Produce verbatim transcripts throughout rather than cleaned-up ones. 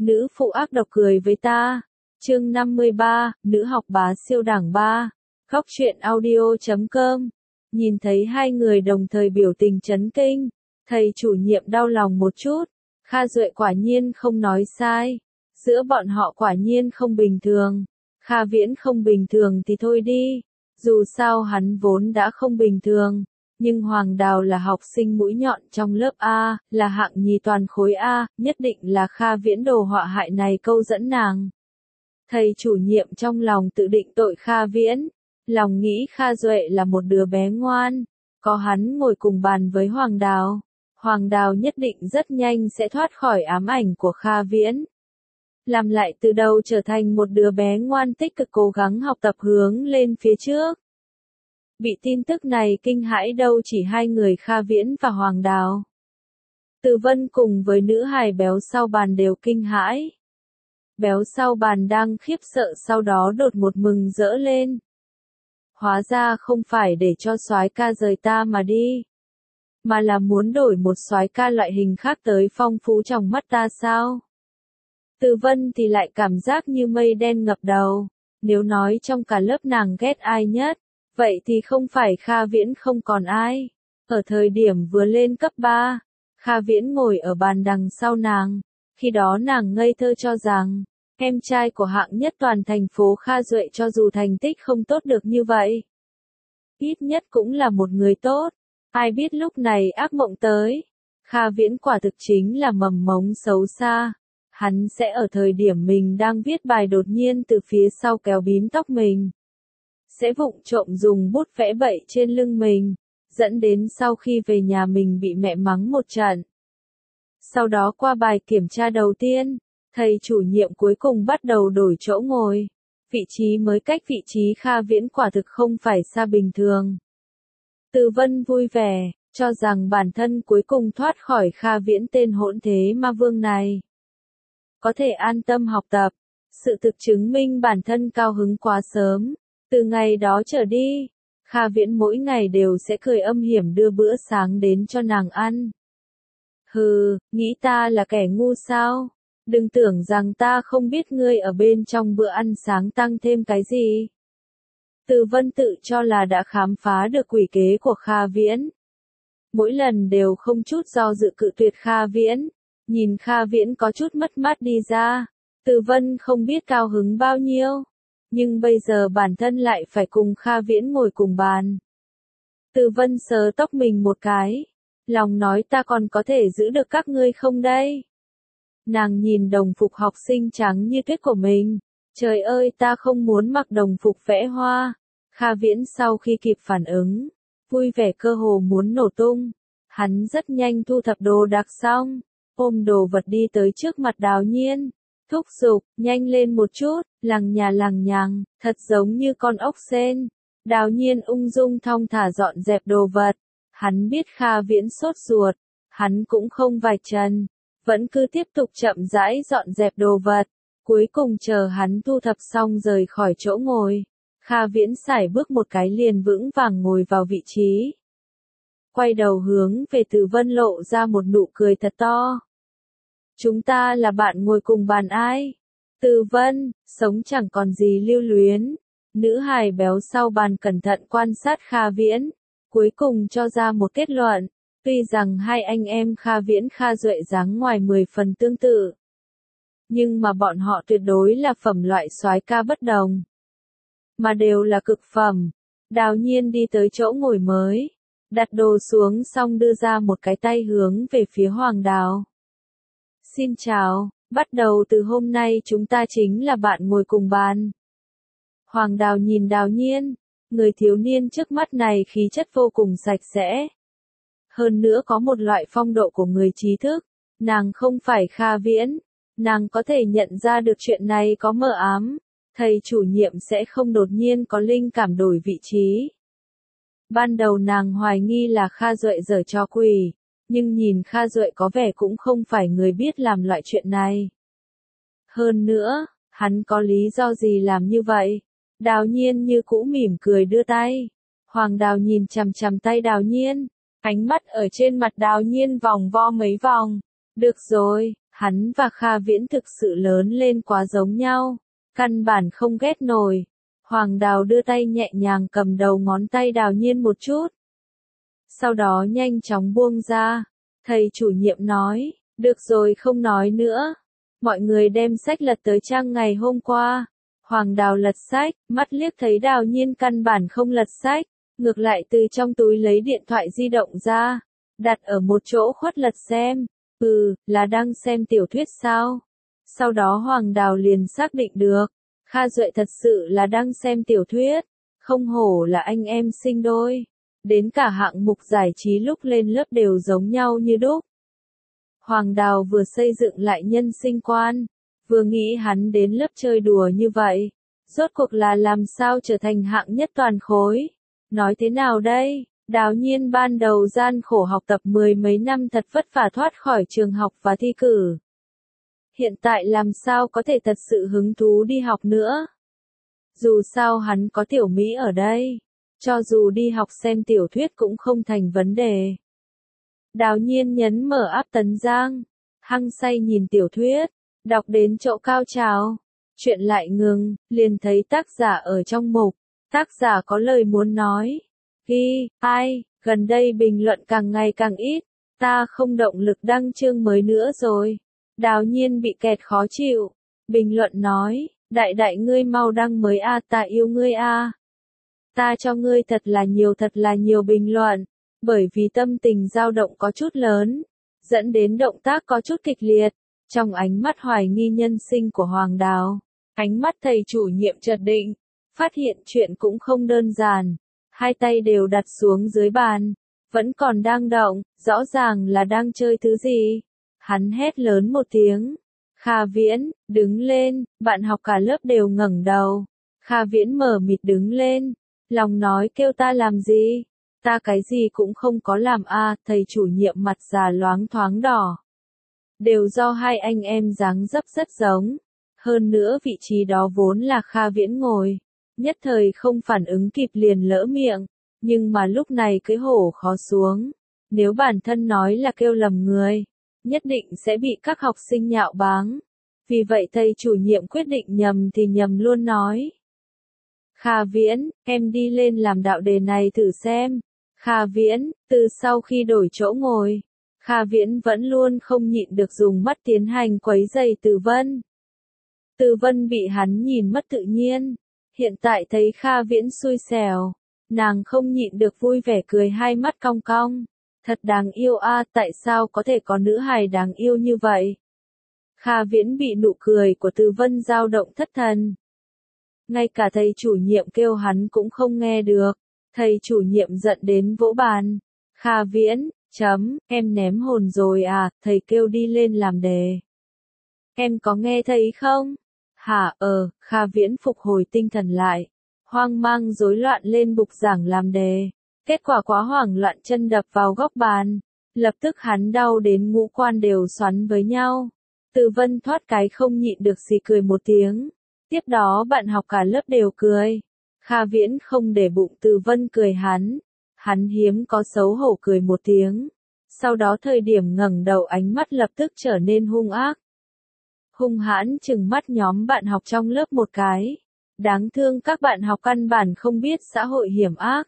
Nữ phụ ác độc cười với ta. Chương năm mươi ba, nữ học bá siêu đẳng ba. Góc truyện audio chấm com. Nhìn thấy hai người đồng thời biểu tình chấn kinh, thầy chủ nhiệm đau lòng một chút. Kha Duệ quả nhiên không nói sai. Giữa bọn họ quả nhiên không bình thường. Kha Viễn không bình thường thì thôi đi. Dù sao hắn vốn đã không bình thường. Nhưng Hoàng Đào là học sinh mũi nhọn trong lớp A, là hạng nhì toàn khối A, nhất định là Kha Viễn đồ họa hại này câu dẫn nàng. Thầy chủ nhiệm trong lòng tự định tội Kha Viễn, lòng nghĩ Kha Duệ là một đứa bé ngoan, có hắn ngồi cùng bàn với Hoàng Đào, Hoàng Đào nhất định rất nhanh sẽ thoát khỏi ám ảnh của Kha Viễn. Làm lại từ đầu trở thành một đứa bé ngoan tích cực cố gắng học tập hướng lên phía trước. Bị tin tức này kinh hãi đâu chỉ hai người Kha Viễn và Hoàng Đào. Từ Vân cùng với nữ hài béo sau bàn đều kinh hãi. Béo sau bàn đang khiếp sợ sau đó đột một mừng rỡ lên. Hóa ra không phải để cho soái ca rời ta mà đi. Mà là muốn đổi một soái ca loại hình khác tới phong phú trong mắt ta sao? Từ Vân thì lại cảm giác như mây đen ngập đầu. Nếu nói trong cả lớp nàng ghét ai nhất, vậy thì không phải Kha Viễn không còn ai. Ở thời điểm vừa lên cấp ba, Kha Viễn ngồi ở bàn đằng sau nàng. Khi đó nàng ngây thơ cho rằng, em trai của hạng nhất toàn thành phố Kha Duệ cho dù thành tích không tốt được như vậy, ít nhất cũng là một người tốt. Ai biết lúc này ác mộng tới. Kha Viễn quả thực chính là mầm mống xấu xa. Hắn sẽ ở thời điểm mình đang viết bài đột nhiên từ phía sau kéo bím tóc mình. Sẽ vụng trộm dùng bút vẽ bậy trên lưng mình, dẫn đến sau khi về nhà mình bị mẹ mắng một trận. Sau đó qua bài kiểm tra đầu tiên, thầy chủ nhiệm cuối cùng bắt đầu đổi chỗ ngồi. Vị trí mới cách vị trí Kha Viễn quả thực không phải xa bình thường. Từ Vân vui vẻ, cho rằng bản thân cuối cùng thoát khỏi Kha Viễn tên hỗn thế ma vương này. Có thể an tâm học tập. Sự thực chứng minh bản thân cao hứng quá sớm. Từ ngày đó trở đi, Kha Viễn mỗi ngày đều sẽ cười âm hiểm đưa bữa sáng đến cho nàng ăn. Hừ, nghĩ ta là kẻ ngu sao? Đừng tưởng rằng ta không biết ngươi ở bên trong bữa ăn sáng tăng thêm cái gì. Từ Vân tự cho là đã khám phá được quỷ kế của Kha Viễn. Mỗi lần đều không chút do dự cự tuyệt Kha Viễn. Nhìn Kha Viễn có chút mất mát đi ra. Từ Vân không biết cao hứng bao nhiêu. Nhưng bây giờ bản thân lại phải cùng Kha Viễn ngồi cùng bàn. Từ Vân sờ tóc mình một cái. Lòng nói ta còn có thể giữ được các ngươi không đây? Nàng nhìn đồng phục học sinh trắng như tuyết của mình. Trời ơi ta không muốn mặc đồng phục vẽ hoa. Kha Viễn sau khi kịp phản ứng, vui vẻ cơ hồ muốn nổ tung. Hắn rất nhanh thu thập đồ đạc xong, ôm đồ vật đi tới trước mặt Đào Nhiên. Thúc giục, nhanh lên một chút, lằng nhà lằng nhằng, thật giống như con ốc sên. Đào Nhiên ung dung thong thả dọn dẹp đồ vật. Hắn biết Kha Viễn sốt ruột, hắn cũng không vạch trần, vẫn cứ tiếp tục chậm rãi dọn dẹp đồ vật. Cuối cùng chờ hắn thu thập xong rời khỏi chỗ ngồi, Kha Viễn sải bước một cái liền vững vàng ngồi vào vị trí. Quay đầu hướng về Từ Vân lộ ra một nụ cười thật to. Chúng ta là bạn ngồi cùng bàn ai? Từ Vân, sống chẳng còn gì lưu luyến. Nữ hài béo sau bàn cẩn thận quan sát Kha Viễn, cuối cùng cho ra một kết luận. Tuy rằng hai anh em Kha Viễn Kha Duệ dáng ngoài mười phần tương tự, nhưng mà bọn họ tuyệt đối là phẩm loại soái ca bất đồng. Mà đều là cực phẩm. Đào Nhiên đi tới chỗ ngồi mới, đặt đồ xuống xong đưa ra một cái tay hướng về phía Hoàng Đào. Xin chào, bắt đầu từ hôm nay chúng ta chính là bạn ngồi cùng bàn. Hoàng Đào nhìn Đào Nhiên, người thiếu niên trước mắt này khí chất vô cùng sạch sẽ. Hơn nữa có một loại phong độ của người trí thức, nàng không phải Kha Viễn, nàng có thể nhận ra được chuyện này có mờ ám, thầy chủ nhiệm sẽ không đột nhiên có linh cảm đổi vị trí. Ban đầu nàng hoài nghi là Kha Duệ giở trò quỷ. Nhưng nhìn Kha Duệ có vẻ cũng không phải người biết làm loại chuyện này. Hơn nữa, hắn có lý do gì làm như vậy? Đào Nhiên như cũ mỉm cười đưa tay. Hoàng Đào nhìn chằm chằm tay Đào Nhiên. Ánh mắt ở trên mặt Đào Nhiên vòng vo mấy vòng. Được rồi, Hắn và Kha Viễn thực sự lớn lên quá giống nhau, căn bản không ghét nổi. Hoàng Đào đưa tay nhẹ nhàng cầm đầu ngón tay Đào Nhiên một chút. Sau đó nhanh chóng buông ra. Thầy chủ nhiệm nói, được rồi không nói nữa. Mọi người đem sách lật tới trang ngày hôm qua. Hoàng Đào lật sách, mắt liếc thấy Đào Nhiên căn bản không lật sách, ngược lại từ trong túi lấy điện thoại di động ra, đặt ở một chỗ khuất lật xem. Ừ, là đang xem tiểu thuyết sao? Sau đó Hoàng Đào liền xác định được, Kha Duệ thật sự là đang xem tiểu thuyết, không hổ là anh em sinh đôi. Đến cả hạng mục giải trí lúc lên lớp đều giống nhau như đúc. Hoàng Đào vừa xây dựng lại nhân sinh quan, vừa nghĩ hắn đến lớp chơi đùa như vậy, rốt cuộc là làm sao trở thành hạng nhất toàn khối. Nói thế nào đây? Đào Nhiên ban đầu gian khổ học tập mười mấy năm thật vất vả thoát khỏi trường học và thi cử. Hiện tại làm sao có thể thật sự hứng thú đi học nữa? Dù sao hắn có tiểu Mỹ ở đây, cho dù đi học xem tiểu thuyết cũng không thành vấn đề. Đào Nhiên nhấn mở áp Tấn Giang, hăng say nhìn tiểu thuyết, đọc đến chỗ cao trào. Chuyện lại ngừng, liền thấy tác giả ở trong mục, tác giả có lời muốn nói. Ghi, ai, gần đây bình luận càng ngày càng ít, ta không động lực đăng chương mới nữa rồi. Đào Nhiên bị kẹt khó chịu, bình luận nói, đại đại ngươi mau đăng mới a, ta yêu ngươi a. Ta cho ngươi thật là nhiều thật là nhiều bình luận, bởi vì tâm tình dao động có chút lớn, dẫn đến động tác có chút kịch liệt. Trong ánh mắt hoài nghi nhân sinh của Hoàng Đào, ánh mắt thầy chủ nhiệm chợt định, phát hiện chuyện cũng không đơn giản. Hai tay đều đặt xuống dưới bàn, vẫn còn đang động, rõ ràng là đang chơi thứ gì. Hắn hét lớn một tiếng, Kha Viễn, đứng lên, bạn học cả lớp đều ngẩng đầu. Kha Viễn mờ mịt đứng lên, lòng nói kêu ta làm gì, ta cái gì cũng không có làm a. Thầy chủ nhiệm mặt già loáng thoáng đỏ. Đều do hai anh em dáng dấp rất giống, hơn nữa vị trí đó vốn là Kha Viễn ngồi. Nhất thời không phản ứng kịp liền lỡ miệng, nhưng mà lúc này cái hổ khó xuống. Nếu bản thân nói là kêu lầm người, nhất định sẽ bị các học sinh nhạo báng. Vì vậy thầy chủ nhiệm quyết định nhầm thì nhầm luôn nói. Kha Viễn, em đi lên làm đạo đề này thử xem. Kha Viễn, từ sau khi đổi chỗ ngồi, Kha Viễn vẫn luôn không nhịn được dùng mắt tiến hành quấy rầy Từ Vân. Từ Vân bị hắn nhìn mất tự nhiên. Hiện tại thấy Kha Viễn xui xẻo, nàng không nhịn được vui vẻ cười hai mắt cong cong. Thật đáng yêu a, tại sao có thể có nữ hài đáng yêu như vậy? Kha Viễn bị nụ cười của Từ Vân dao động thất thần. Ngay cả thầy chủ nhiệm kêu hắn cũng không nghe được. Thầy chủ nhiệm giận đến vỗ bàn. Kha Viễn, chấm, em ném hồn rồi à, thầy kêu đi lên làm đề. Em có nghe thấy không? Hả, ờ, Kha Viễn phục hồi tinh thần lại, hoang mang rối loạn lên bục giảng làm đề. Kết quả quá hoảng loạn chân đập vào góc bàn, lập tức hắn đau đến ngũ quan đều xoắn với nhau. Từ Vân thoát cái không nhịn được xì cười một tiếng. Tiếp đó bạn học cả lớp đều cười. Kha Viễn không để bụng Từ Vân cười hắn. Hắn hiếm có xấu hổ cười một tiếng. Sau đó thời điểm ngẩng đầu ánh mắt lập tức trở nên hung ác. Hung hãn chừng mắt nhóm bạn học trong lớp một cái. Đáng thương các bạn học căn bản không biết xã hội hiểm ác.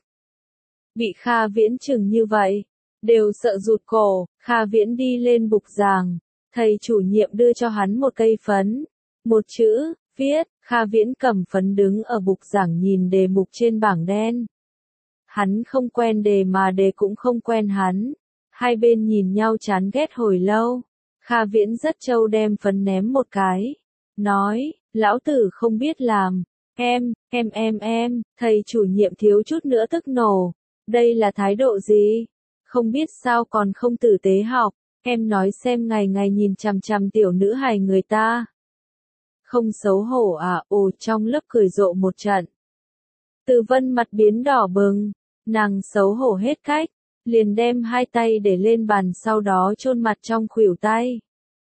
Bị Kha Viễn chừng như vậy, đều sợ rụt cổ. Kha Viễn đi lên bục giảng, thầy chủ nhiệm đưa cho hắn một cây phấn, một chữ, viết. Kha Viễn cầm phấn đứng ở bục giảng nhìn đề mục trên bảng đen. Hắn không quen đề mà đề cũng không quen hắn. Hai bên nhìn nhau chán ghét hồi lâu. Kha Viễn rất trâu đem phấn ném một cái. Nói, lão tử không biết làm. Em, em em em, thầy chủ nhiệm thiếu chút nữa tức nổ. Đây là thái độ gì? Không biết sao còn không tử tế học. Em nói xem ngày ngày nhìn chằm chằm tiểu nữ hài người ta. Không xấu hổ à, ồ trong lớp cười rộ một trận. Từ Vân mặt biến đỏ bừng. Nàng xấu hổ hết cách. Liền đem hai tay để lên bàn sau đó chôn mặt trong khuỷu tay.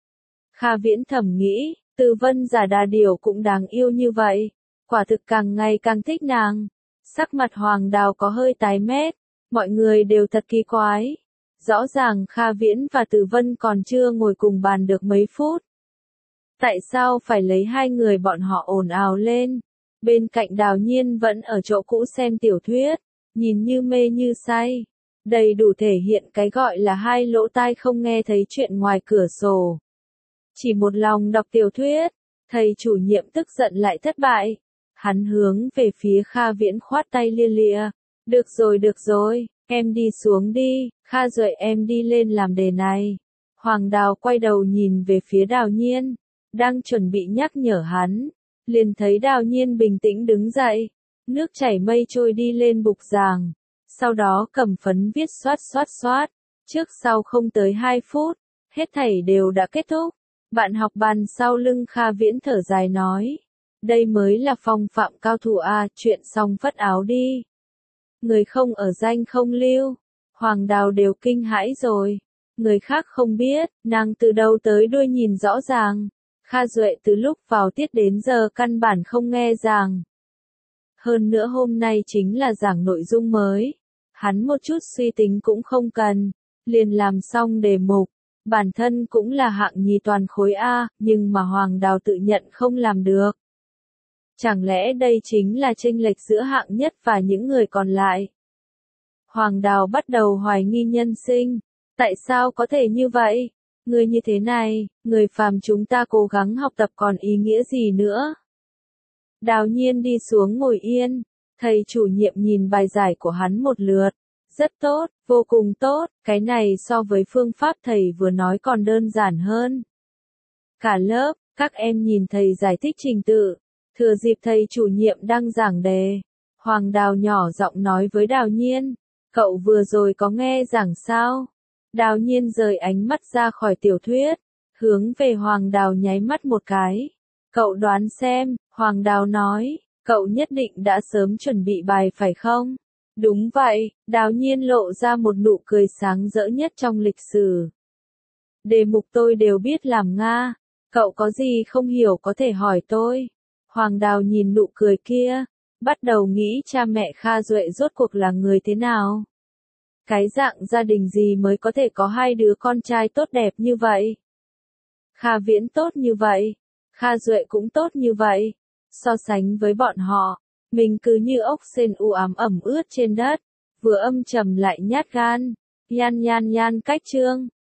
Kha Viễn thầm nghĩ, Từ Vân giả đà điểu cũng đáng yêu như vậy. Quả thực càng ngày càng thích nàng. Sắc mặt Hoàng Đào có hơi tái mét. Mọi người đều thật kỳ quái. Rõ ràng Kha Viễn và Từ Vân còn chưa ngồi cùng bàn được mấy phút. Tại sao phải lấy hai người bọn họ ồn ào lên? Bên cạnh Đào Nhiên vẫn ở chỗ cũ xem tiểu thuyết, nhìn như mê như say. Đầy đủ thể hiện cái gọi là hai lỗ tai không nghe thấy chuyện ngoài cửa sổ. Chỉ một lòng đọc tiểu thuyết, thầy chủ nhiệm tức giận lại thất bại. Hắn hướng về phía Kha Viễn khoát tay lia lịa. Được rồi được rồi, em đi xuống đi, Kha Duệ em đi lên làm đề này. Hoàng Đào quay đầu nhìn về phía Đào Nhiên, đang chuẩn bị nhắc nhở hắn. Liền thấy Đào Nhiên bình tĩnh đứng dậy, nước chảy mây trôi đi lên bục giảng. Sau đó cầm phấn viết xoát xoát xoát. Trước sau không tới hai phút, hết thảy đều đã kết thúc. Bạn học bàn sau lưng Kha Viễn thở dài nói. Đây mới là phong phạm cao thủ a, chuyện xong phất áo đi. Người không ở danh không lưu. Hoàng Đào đều kinh hãi rồi. Người khác không biết, nàng từ đầu tới đuôi nhìn rõ ràng. Kha Duệ từ lúc vào tiết đến giờ căn bản không nghe giảng. Hơn nữa hôm nay chính là giảng nội dung mới. Hắn một chút suy tính cũng không cần. Liền làm xong đề mục. Bản thân cũng là hạng nhì toàn khối A, nhưng mà Hoàng Đào tự nhận không làm được. Chẳng lẽ đây chính là chênh lệch giữa hạng nhất và những người còn lại? Hoàng Đào bắt đầu hoài nghi nhân sinh. Tại sao có thể như vậy? Người như thế này, người phàm chúng ta cố gắng học tập còn ý nghĩa gì nữa? Đào Nhiên đi xuống ngồi yên. Thầy chủ nhiệm nhìn bài giải của hắn một lượt. Rất tốt, vô cùng tốt, cái này so với phương pháp thầy vừa nói còn đơn giản hơn. Cả lớp, các em nhìn thầy giải thích trình tự. Thừa dịp thầy chủ nhiệm đang giảng đề. Hoàng Đào nhỏ giọng nói với Đào Nhiên. Cậu vừa rồi có nghe giảng sao? Đào Nhiên rời ánh mắt ra khỏi tiểu thuyết. Hướng về Hoàng Đào nháy mắt một cái. Cậu đoán xem, Hoàng Đào nói. Cậu nhất định đã sớm chuẩn bị bài phải không? Đúng vậy, Đào Nhiên lộ ra một nụ cười sáng rỡ nhất trong lịch sử. Đề mục tôi đều biết làm Nga. Cậu có gì không hiểu có thể hỏi tôi. Hoàng Đào nhìn nụ cười kia. Bắt đầu nghĩ cha mẹ Kha Duệ rốt cuộc là người thế nào. Cái dạng gia đình gì mới có thể có hai đứa con trai tốt đẹp như vậy. Kha Viễn tốt như vậy. Kha Duệ cũng tốt như vậy. So sánh với bọn họ. Mình cứ như ốc sên u ám ẩm ướt trên đất, vừa âm trầm lại nhát gan. Nhan nhan nhan cách chương.